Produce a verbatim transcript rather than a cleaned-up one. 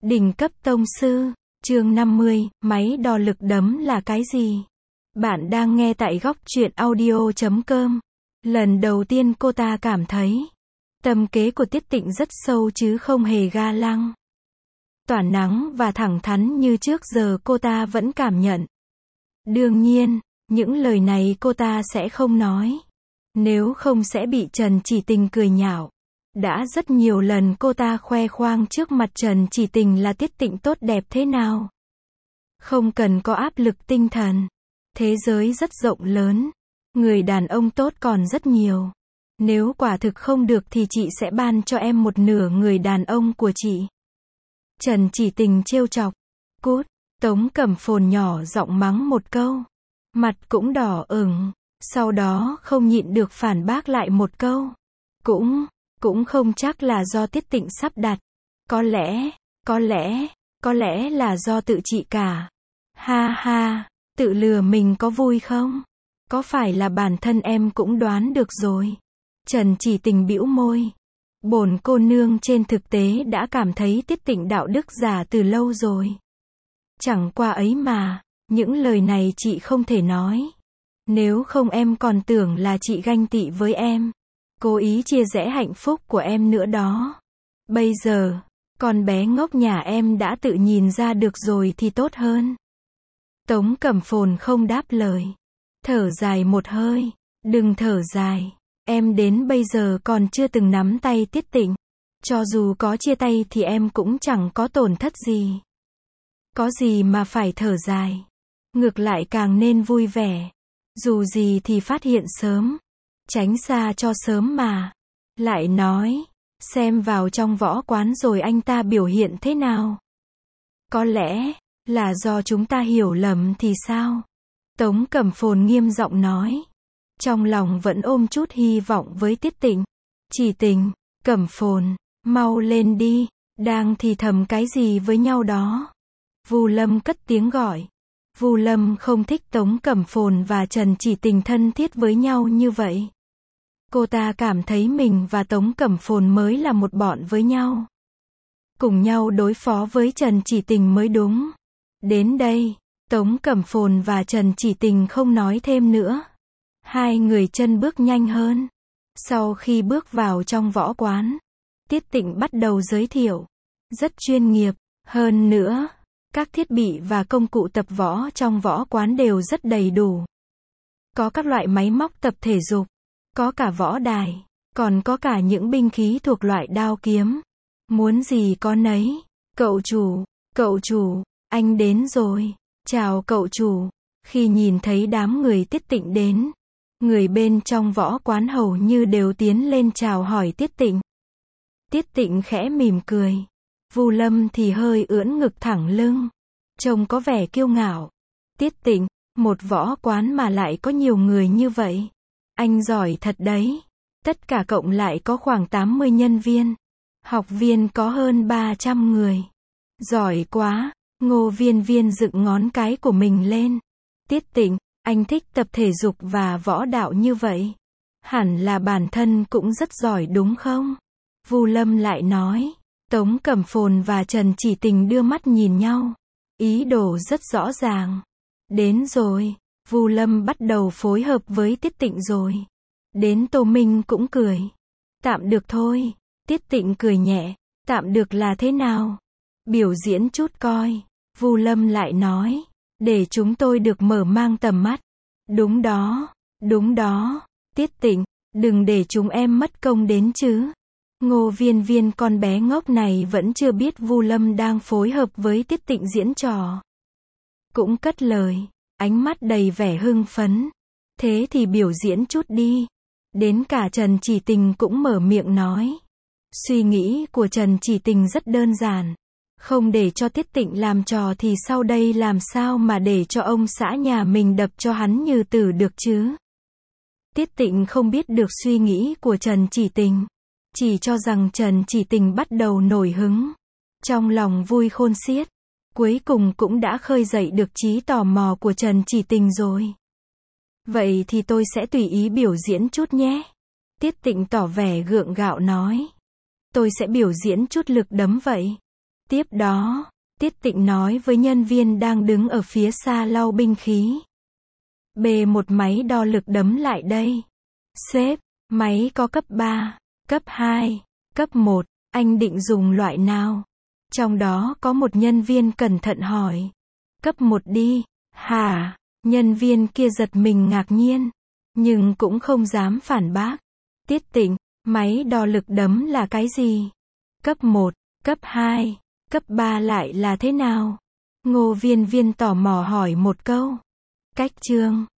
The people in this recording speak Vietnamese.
Đỉnh cấp tông sư, chương năm mươi, máy đo lực đấm là cái gì? Bạn đang nghe tại góc truyện audio chấm com. Lần đầu tiên cô ta cảm thấy, tâm kế của Tiết Tịnh rất sâu chứ không hề ga lăng. Tỏa nắng và thẳng thắn như trước giờ cô ta vẫn cảm nhận. Đương nhiên, những lời này cô ta sẽ không nói. Nếu không sẽ bị Trần Chỉ Tình cười nhạo. Đã rất nhiều lần cô ta khoe khoang trước mặt Trần Chỉ Tình là Tiết Tịnh tốt đẹp thế nào. Không cần có áp lực tinh thần. Thế giới rất rộng lớn. Người đàn ông tốt còn rất nhiều. Nếu quả thực không được thì chị sẽ ban cho em một nửa người đàn ông của chị. Trần Chỉ Tình trêu chọc. Cút, Tống Cẩm Phồn nhỏ giọng mắng một câu. Mặt cũng đỏ ửng. Sau đó không nhịn được phản bác lại một câu. Cũng, cũng không chắc là do Tiết Tịnh sắp đặt. Có lẽ, có lẽ, có lẽ là do tự chị cả. Ha ha, tự lừa mình có vui không? Có phải là bản thân em cũng đoán được rồi. Trần Chỉ Tình bĩu môi. Bổn cô nương trên thực tế đã cảm thấy Tiết Tịnh đạo đức giả từ lâu rồi. Chẳng qua ấy mà, những lời này chị không thể nói. Nếu không em còn tưởng là chị ganh tị với em. Cố ý chia rẽ hạnh phúc của em nữa đó. Bây giờ, con bé ngốc nhà em đã tự nhìn ra được rồi thì tốt hơn. Tống Cẩm Phồn không đáp lời. Thở dài một hơi. Đừng thở dài. Em đến bây giờ còn chưa từng nắm tay Tiết Tịnh. Cho dù có chia tay thì em cũng chẳng có tổn thất gì. Có gì mà phải thở dài. Ngược lại càng nên vui vẻ. Dù gì thì phát hiện sớm. Tránh xa cho sớm mà. Lại nói, xem vào trong võ quán rồi anh ta biểu hiện thế nào. Có lẽ, là do chúng ta hiểu lầm thì sao? Tống Cẩm Phồn nghiêm giọng nói. Trong lòng vẫn ôm chút hy vọng với Tiết Tịnh. Chỉ Tình, Cẩm Phồn, mau lên đi, đang thì thầm cái gì với nhau đó. Vu Lâm cất tiếng gọi. Vu Lâm không thích Tống Cẩm Phồn và Trần Chỉ Tình thân thiết với nhau như vậy. Cô ta cảm thấy mình và Tống Cẩm Phồn mới là một bọn với nhau. Cùng nhau đối phó với Trần Chỉ Tình mới đúng. Đến đây, Tống Cẩm Phồn và Trần Chỉ Tình không nói thêm nữa. Hai người chân bước nhanh hơn. Sau khi bước vào trong võ quán, Tiết Tịnh bắt đầu giới thiệu. Rất chuyên nghiệp, hơn nữa. Các thiết bị và công cụ tập võ trong võ quán đều rất đầy đủ. Có các loại máy móc tập thể dục, có cả võ đài, còn có cả những binh khí thuộc loại đao kiếm. Muốn gì có nấy. Cậu chủ, cậu chủ, anh đến rồi. Chào cậu chủ. Khi nhìn thấy đám người Tiết Tịnh đến, người bên trong võ quán hầu như đều tiến lên chào hỏi Tiết Tịnh. Tiết Tịnh khẽ mỉm cười. Vu Lâm thì hơi ưỡn ngực thẳng lưng. Trông có vẻ kiêu ngạo. Tiết Tịnh, một võ quán mà lại có nhiều người như vậy. Anh giỏi thật đấy. Tất cả cộng lại có khoảng tám mươi nhân viên. Học viên có hơn ba trăm người. Giỏi quá. Ngô Viên Viên dựng ngón cái của mình lên. Tiết Tịnh, anh thích tập thể dục và võ đạo như vậy. Hẳn là bản thân cũng rất giỏi đúng không? Vu Lâm lại nói. Tống Cẩm Phồn và Trần Chỉ Tình đưa mắt nhìn nhau. Ý đồ rất rõ ràng. Đến rồi. Vu Lâm bắt đầu phối hợp với Tiết Tịnh rồi. Đến Tô Minh cũng cười. Tạm được thôi. Tiết Tịnh cười nhẹ. Tạm được là thế nào? Biểu diễn chút coi. Vu Lâm lại nói. Để chúng tôi được mở mang tầm mắt. Đúng đó. Đúng đó. Tiết Tịnh, đừng để chúng em mất công đến chứ. Ngô Viên Viên con bé ngốc này vẫn chưa biết Vu Lâm đang phối hợp với Tiết Tịnh diễn trò. Cũng cất lời, ánh mắt đầy vẻ hưng phấn. Thế thì biểu diễn chút đi. Đến cả Trần Chỉ Tình cũng mở miệng nói. Suy nghĩ của Trần Chỉ Tình rất đơn giản. Không để cho Tiết Tịnh làm trò thì sau đây làm sao mà để cho ông xã nhà mình đập cho hắn như tử được chứ? Tiết Tịnh không biết được suy nghĩ của Trần Chỉ Tình. Chỉ cho rằng Trần Chỉ Tình bắt đầu nổi hứng. Trong lòng vui khôn xiết. Cuối cùng cũng đã khơi dậy được trí tò mò của Trần Chỉ Tình rồi. Vậy thì tôi sẽ tùy ý biểu diễn chút nhé. Tiết Tịnh tỏ vẻ gượng gạo nói. Tôi sẽ biểu diễn chút lực đấm vậy. Tiếp đó, Tiết Tịnh nói với nhân viên đang đứng ở phía xa lau binh khí. Bê một máy đo lực đấm lại đây. Sếp, máy có cấp ba, cấp hai, cấp một, anh định dùng loại nào? Trong đó có một nhân viên cẩn thận hỏi. Cấp một đi, hả? Nhân viên kia giật mình ngạc nhiên, nhưng cũng không dám phản bác. Tiết Tịnh, máy đo lực đấm là cái gì? Cấp một, cấp hai, cấp ba lại là thế nào? Ngô Viên Viên tò mò hỏi một câu. Cách chương